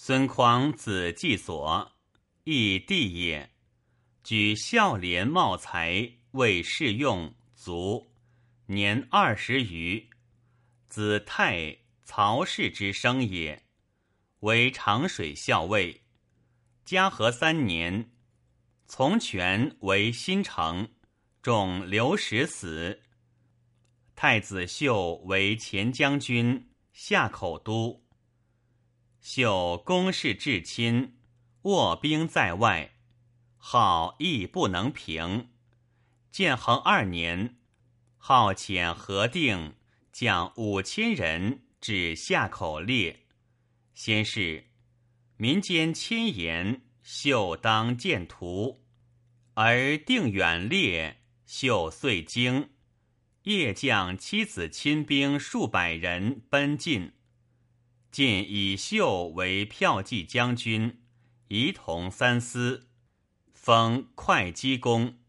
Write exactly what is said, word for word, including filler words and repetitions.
孙匡字季所，义弟也。举孝廉茂才，为士用，卒，年二十余。子泰、曹氏之生也，为长水校尉。嘉禾三年，从权为新城，中刘石死。太子秀为前将军、夏口都。秀公事至亲，卧兵在外，号亦不能平。建恒二年，号遣何定将五千人至夏口列。先是，民间迁言，秀当见图，而定远列，秀遂惊。夜将妻子亲兵数百人奔进。晋以秀为骠骑将军，仪同三司，封会稽公。